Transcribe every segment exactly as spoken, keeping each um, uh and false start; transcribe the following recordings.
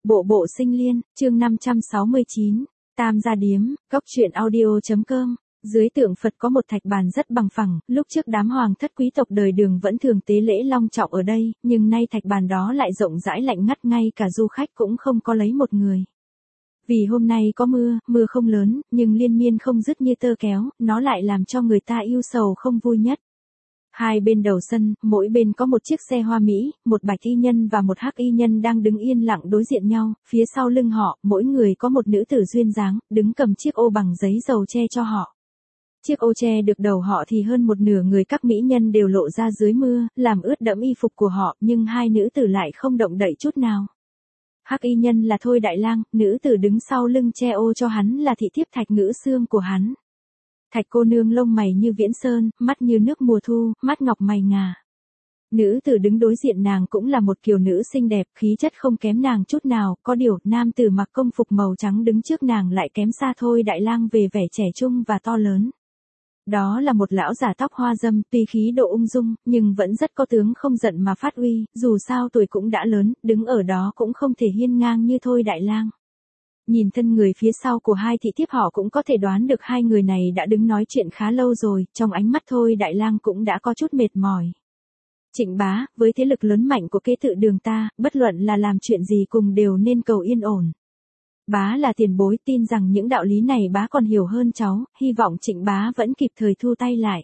Bộ bộ sinh liên, chương năm trăm sáu mươi chín, Tam gia điếm, cốc truyện audio.com. Dưới tượng Phật có một thạch bàn rất bằng phẳng, lúc trước đám hoàng thất quý tộc đời Đường vẫn thường tế lễ long trọng ở đây, nhưng nay thạch bàn đó lại rộng rãi lạnh ngắt, ngay cả du khách cũng không có lấy một người. Vì hôm nay có mưa, mưa không lớn, nhưng liên miên không dứt như tơ kéo, nó lại làm cho người ta yêu sầu không vui nhất. Hai bên đầu sân, mỗi bên có một chiếc xe hoa mỹ, một bạch y nhân và một hắc y nhân đang đứng yên lặng đối diện nhau, phía sau lưng họ, mỗi người có một nữ tử duyên dáng, đứng cầm chiếc ô bằng giấy dầu che cho họ. Chiếc ô che được đầu họ thì hơn một nửa người các mỹ nhân đều lộ ra dưới mưa, làm ướt đẫm y phục của họ, nhưng hai nữ tử lại không động đậy chút nào. Hắc y nhân là Thôi Đại Lang, nữ tử đứng sau lưng che ô cho hắn là thị thiếp Thạch Ngữ Sương của hắn. Thạch cô nương lông mày như viễn sơn, mắt như nước mùa thu, mắt ngọc mày ngà. Nữ tử đứng đối diện nàng cũng là một kiều nữ xinh đẹp, khí chất không kém nàng chút nào, có điều, nam tử mặc công phục màu trắng đứng trước nàng lại kém xa Thôi Đại Lang về vẻ trẻ trung và to lớn. Đó là một lão già tóc hoa râm, tuy khí độ ung dung, nhưng vẫn rất có tướng không giận mà phát uy, dù sao tuổi cũng đã lớn, đứng ở đó cũng không thể hiên ngang như Thôi Đại Lang. Nhìn thân người phía sau của hai thị thiếp họ cũng có thể đoán được hai người này đã đứng nói chuyện khá lâu rồi, trong ánh mắt Thôi Đại Lang cũng đã có chút mệt mỏi. Trịnh bá, với thế lực lớn mạnh của kế tự Đường ta, bất luận là làm chuyện gì cùng đều nên cầu yên ổn. Bá là tiền bối, tin rằng những đạo lý này bá còn hiểu hơn cháu, hy vọng Trịnh bá vẫn kịp thời thu tay lại.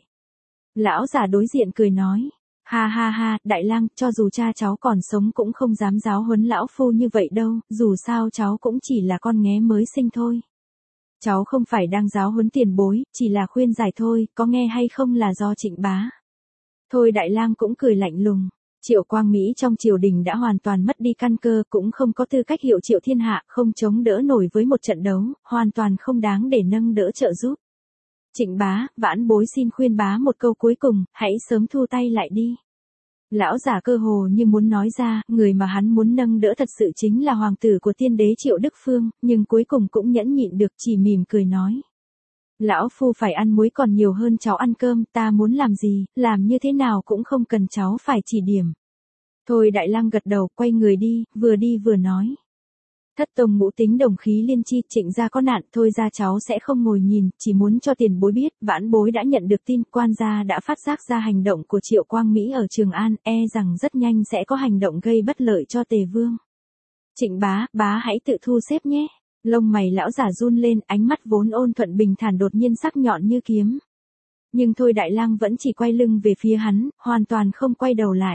Lão già đối diện cười nói. Ha ha ha, Đại Lang, cho dù cha cháu còn sống cũng không dám giáo huấn lão phu như vậy đâu, dù sao cháu cũng chỉ là con nghé mới sinh thôi. Cháu không phải đang giáo huấn tiền bối, chỉ là khuyên giải thôi, có nghe hay không là do Trịnh bá. Thôi Đại Lang cũng cười lạnh lùng. Triệu Quang Mỹ trong triều đình đã hoàn toàn mất đi căn cơ, cũng không có tư cách hiệu triệu thiên hạ, không chống đỡ nổi với một trận đấu, hoàn toàn không đáng để nâng đỡ trợ giúp. Trịnh bá, vãn bối xin khuyên bá một câu cuối cùng, hãy sớm thu tay lại đi. Lão giả cơ hồ như muốn nói ra, người mà hắn muốn nâng đỡ thật sự chính là hoàng tử của tiên đế Triệu Đức Phương, nhưng cuối cùng cũng nhẫn nhịn được, chỉ mỉm cười nói. Lão phu phải ăn muối còn nhiều hơn cháu ăn cơm, ta muốn làm gì, làm như thế nào cũng không cần cháu phải chỉ điểm. Thôi Đại Lang gật đầu, quay người đi, vừa đi vừa nói. Thất tông ngũ tính đồng khí liên chi, Trịnh gia có nạn, thôi ra cháu sẽ không ngồi nhìn, chỉ muốn cho tiền bối biết, vãn bối đã nhận được tin, quan gia đã phát giác ra hành động của Triệu Quang Mỹ ở Trường An, e rằng rất nhanh sẽ có hành động gây bất lợi cho Tề Vương. Trịnh bá, bá hãy tự thu xếp nhé. Lông mày lão giả run lên, ánh mắt vốn ôn thuận bình thản đột nhiên sắc nhọn như kiếm. Nhưng Thôi Đại Lang vẫn chỉ quay lưng về phía hắn, hoàn toàn không quay đầu lại.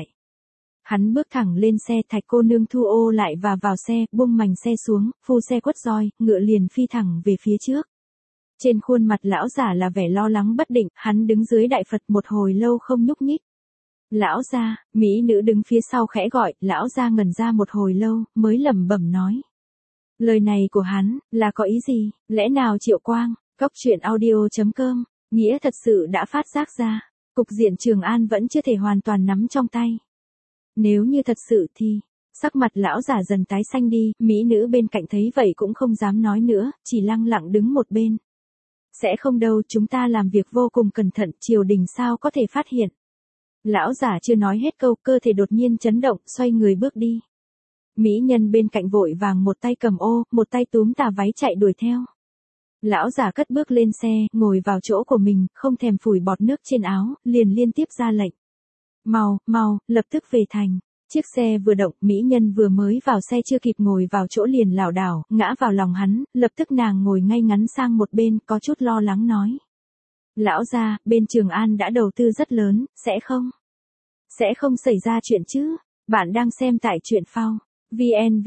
Hắn bước thẳng lên xe, Thạch cô nương thu ô lại và vào xe, buông mành xe xuống, phu xe quất roi, ngựa liền phi thẳng về phía trước. Trên khuôn mặt lão giả là vẻ lo lắng bất định, hắn đứng dưới đại Phật một hồi lâu không nhúc nhích. Lão gia, mỹ nữ đứng phía sau khẽ gọi, lão gia ngẩn ra một hồi lâu, mới lẩm bẩm nói. Lời này của hắn, là có ý gì, lẽ nào Triệu Quang, cốc truyện audio.com, nghĩa thật sự đã phát giác ra, cục diện Trường An vẫn chưa thể hoàn toàn nắm trong tay. Nếu như thật sự thì, sắc mặt lão giả dần tái xanh đi, mỹ nữ bên cạnh thấy vậy cũng không dám nói nữa, chỉ lặng lặng đứng một bên. Sẽ không đâu, chúng ta làm việc vô cùng cẩn thận, triều đình sao có thể phát hiện. Lão giả chưa nói hết câu, cơ thể đột nhiên chấn động, xoay người bước đi. Mỹ nhân bên cạnh vội vàng một tay cầm ô, một tay túm tà váy chạy đuổi theo. Lão giả cất bước lên xe, ngồi vào chỗ của mình, không thèm phủi bọt nước trên áo, liền liên tiếp ra lệnh. Mau, mau, lập tức về thành. Chiếc xe vừa động, mỹ nhân vừa mới vào xe chưa kịp ngồi vào chỗ liền lảo đảo, ngã vào lòng hắn, lập tức nàng ngồi ngay ngắn sang một bên, có chút lo lắng nói. Lão gia, bên Trường An đã đầu tư rất lớn, sẽ không? Sẽ không xảy ra chuyện chứ? Bạn đang xem tại truyện phao. vn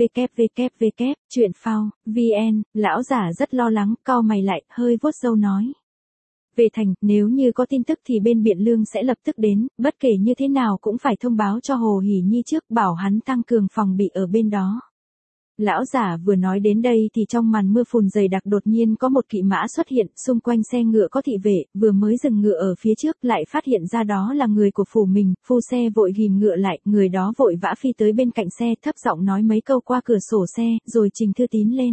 www truyện phao vn, lão giả rất lo lắng, cau mày lại, hơi vuốt râu nói. Về thành, nếu như có tin tức thì bên Biện Lương sẽ lập tức đến, bất kể như thế nào cũng phải thông báo cho Hồ Hỷ Nhi trước, bảo hắn tăng cường phòng bị ở bên đó. Lão giả vừa nói đến đây thì trong màn mưa phùn dày đặc đột nhiên có một kỵ mã xuất hiện, xung quanh xe ngựa có thị vệ, vừa mới dừng ngựa ở phía trước lại phát hiện ra đó là người của phủ mình, phu xe vội ghìm ngựa lại, người đó vội vã phi tới bên cạnh xe, thấp giọng nói mấy câu qua cửa sổ xe, rồi trình thư tín lên.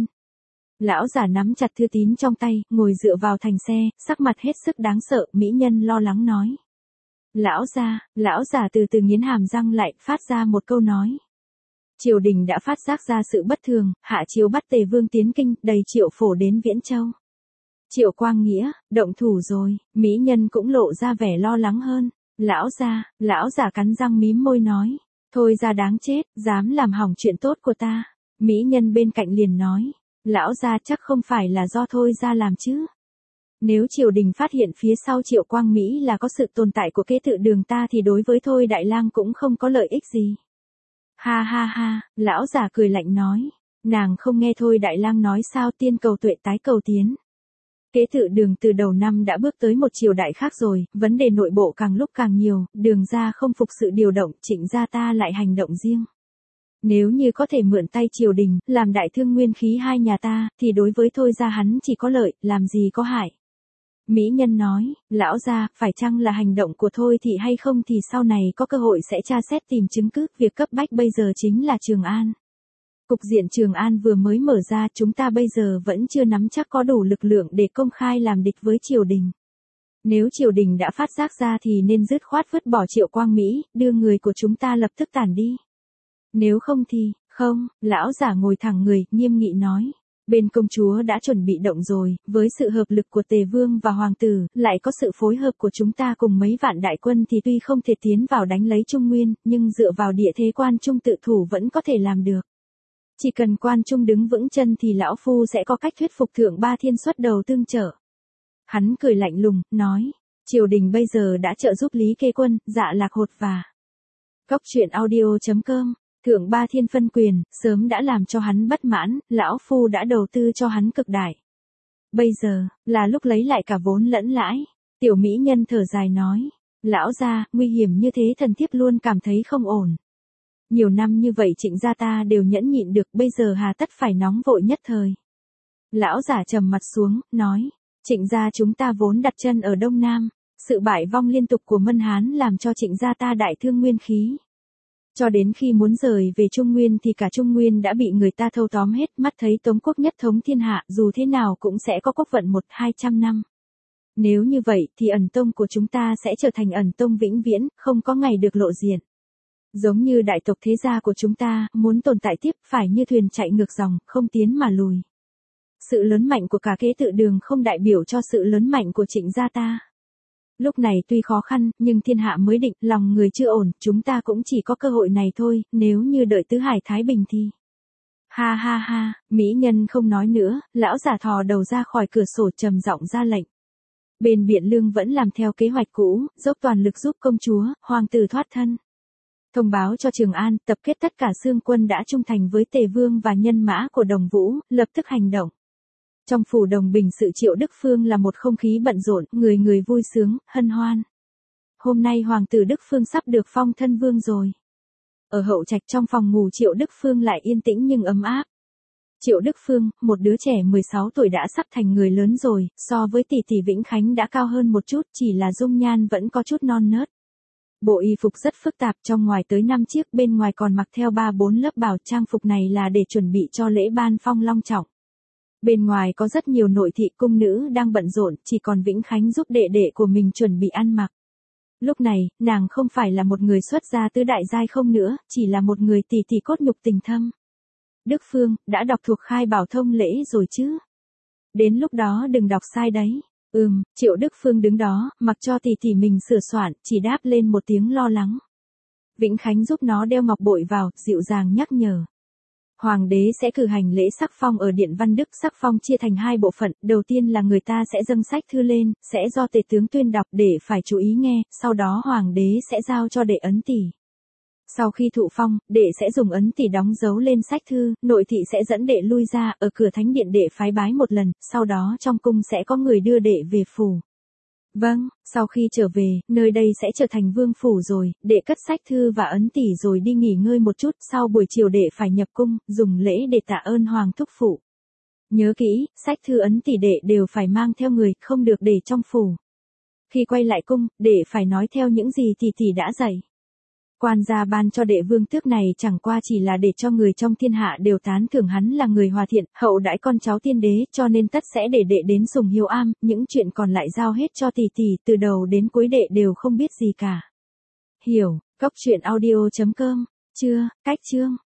Lão giả nắm chặt thư tín trong tay, ngồi dựa vào thành xe, sắc mặt hết sức đáng sợ, mỹ nhân lo lắng nói. Lão gia, lão giả từ từ nghiến hàm răng lại, phát ra một câu nói. Triều đình đã phát giác ra sự bất thường, hạ chiếu bắt Tề Vương tiến kinh, đầy Triệu Phổ đến Viễn Châu. Triệu Quang Nghĩa, động thủ rồi, mỹ nhân cũng lộ ra vẻ lo lắng hơn. Lão gia, lão giả cắn răng mím môi nói, thôi ra đáng chết, dám làm hỏng chuyện tốt của ta. Mỹ nhân bên cạnh liền nói, lão gia chắc không phải là do thôi ra làm chứ. Nếu triều đình phát hiện phía sau Triệu Quang Mỹ là có sự tồn tại của kế tự đường ta thì đối với thôi đại lang cũng không có lợi ích gì. Ha ha ha, lão giả cười lạnh nói, nàng không nghe thôi đại lang nói sao, tiên cầu tuệ tái cầu tiến. Kế tự đường từ đầu năm đã bước tới một triều đại khác rồi, vấn đề nội bộ càng lúc càng nhiều, đường ra không phục sự điều động, Trịnh gia ta lại hành động riêng. Nếu như có thể mượn tay triều đình, làm đại thương nguyên khí hai nhà ta, thì đối với thôi ra hắn chỉ có lợi, làm gì có hại. Mỹ nhân nói, lão gia, phải chăng là hành động của thôi thì hay không thì sau này có cơ hội sẽ tra xét tìm chứng cứ, việc cấp bách bây giờ chính là Trường An. Cục diện Trường An vừa mới mở ra, chúng ta bây giờ vẫn chưa nắm chắc có đủ lực lượng để công khai làm địch với triều đình. Nếu triều đình đã phát giác ra thì nên dứt khoát vứt bỏ Triệu Quang Mỹ, đưa người của chúng ta lập tức tản đi. Nếu không thì, không, lão giả ngồi thẳng người, nghiêm nghị nói. Bên công chúa đã chuẩn bị động rồi, với sự hợp lực của Tề Vương và Hoàng tử, lại có sự phối hợp của chúng ta cùng mấy vạn đại quân thì tuy không thể tiến vào đánh lấy Trung Nguyên, nhưng dựa vào địa thế quan trung tự thủ vẫn có thể làm được. Chỉ cần quan trung đứng vững chân thì lão phu sẽ có cách thuyết phục thượng ba thiên xuất đầu tương trợ. Hắn cười lạnh lùng, nói, triều đình bây giờ đã trợ giúp Lý Kê Quân, Dạ Lạc Hột và Cóc truyện audio chấm com. Thượng ba thiên phân quyền, sớm đã làm cho hắn bất mãn, lão phu đã đầu tư cho hắn cực đại. Bây giờ, là lúc lấy lại cả vốn lẫn lãi. Tiểu mỹ nhân thở dài nói, lão gia, nguy hiểm như thế thần thiếp luôn cảm thấy không ổn. Nhiều năm như vậy Trịnh gia ta đều nhẫn nhịn được, bây giờ hà tất phải nóng vội nhất thời. Lão giả trầm mặt xuống, nói, Trịnh gia chúng ta vốn đặt chân ở Đông Nam, sự bại vong liên tục của Mân Hán làm cho Trịnh gia ta đại thương nguyên khí. Cho đến khi muốn rời về Trung Nguyên thì cả Trung Nguyên đã bị người ta thâu tóm hết, mắt thấy Tống quốc nhất thống thiên hạ, dù thế nào cũng sẽ có quốc vận một hai trăm năm. Nếu như vậy thì ẩn tông của chúng ta sẽ trở thành ẩn tông vĩnh viễn, không có ngày được lộ diện. Giống như đại tộc thế gia của chúng ta, muốn tồn tại tiếp phải như thuyền chạy ngược dòng, không tiến mà lùi. Sự lớn mạnh của cả kế tự đường không đại biểu cho sự lớn mạnh của Trịnh gia ta. Lúc này tuy khó khăn, nhưng thiên hạ mới định, lòng người chưa ổn, chúng ta cũng chỉ có cơ hội này thôi, nếu như đợi tứ hải thái bình thì. Ha ha ha, mỹ nhân không nói nữa, lão giả thò đầu ra khỏi cửa sổ trầm giọng ra lệnh. Bên Biện Lương vẫn làm theo kế hoạch cũ, dốc toàn lực giúp công chúa, hoàng tử thoát thân. Thông báo cho Trường An, tập kết tất cả xương quân đã trung thành với Tề Vương và nhân mã của Đồng Vũ, lập tức hành động. Trong phủ Đồng Bình sự Triệu Đức Phương là một không khí bận rộn, người người vui sướng, hân hoan. Hôm nay hoàng tử Đức Phương sắp được phong thân vương rồi. Ở hậu trạch trong phòng ngủ Triệu Đức Phương lại yên tĩnh nhưng ấm áp. Triệu Đức Phương, một đứa trẻ mười sáu tuổi đã sắp thành người lớn rồi, so với tỷ tỷ Vĩnh Khánh đã cao hơn một chút, chỉ là dung nhan vẫn có chút non nớt. Bộ y phục rất phức tạp, trong ngoài tới năm chiếc, bên ngoài còn mặc theo ba bốn lớp bảo, trang phục này là để chuẩn bị cho lễ ban phong long trọng. Bên ngoài có rất nhiều nội thị cung nữ đang bận rộn, chỉ còn Vĩnh Khánh giúp đệ đệ của mình chuẩn bị ăn mặc. Lúc này, nàng không phải là một người xuất gia tứ đại giai không nữa, chỉ là một người tỷ tỷ cốt nhục tình thâm. Đức Phương, đã đọc thuộc khai bảo thông lễ rồi chứ? Đến lúc đó đừng đọc sai đấy. Ừm, Triệu Đức Phương đứng đó, mặc cho tỷ tỷ mình sửa soạn, chỉ đáp lên một tiếng lo lắng. Vĩnh Khánh giúp nó đeo ngọc bội vào, dịu dàng nhắc nhở. Hoàng đế sẽ cử hành lễ sắc phong ở Điện Văn Đức, sắc phong chia thành hai bộ phận, đầu tiên là người ta sẽ dâng sách thư lên, sẽ do tể tướng tuyên đọc để phải chú ý nghe, sau đó hoàng đế sẽ giao cho đệ ấn tỷ. Sau khi thụ phong, đệ sẽ dùng ấn tỷ đóng dấu lên sách thư, nội thị sẽ dẫn đệ lui ra, ở cửa thánh điện đệ phái bái một lần, sau đó trong cung sẽ có người đưa đệ về phủ. Vâng, sau khi trở về, nơi đây sẽ trở thành vương phủ rồi, đệ cất sách thư và ấn tỷ rồi đi nghỉ ngơi một chút, sau buổi chiều đệ phải nhập cung, dùng lễ để tạ ơn hoàng thúc phụ. Nhớ kỹ, sách thư ấn tỷ đệ đều phải mang theo người, không được để trong phủ. Khi quay lại cung, đệ phải nói theo những gì tỷ tỷ đã dạy. Quan gia ban cho đệ vương tước này chẳng qua chỉ là để cho người trong thiên hạ đều tán thưởng hắn là người hòa thiện, hậu đãi con cháu tiên đế, cho nên tất sẽ để đệ đến sùng hiếu am, những chuyện còn lại giao hết cho tỷ tỷ, từ đầu đến cuối đệ đều không biết gì cả. Hiểu, cóc truyện audio chấm com, chưa, cách chương.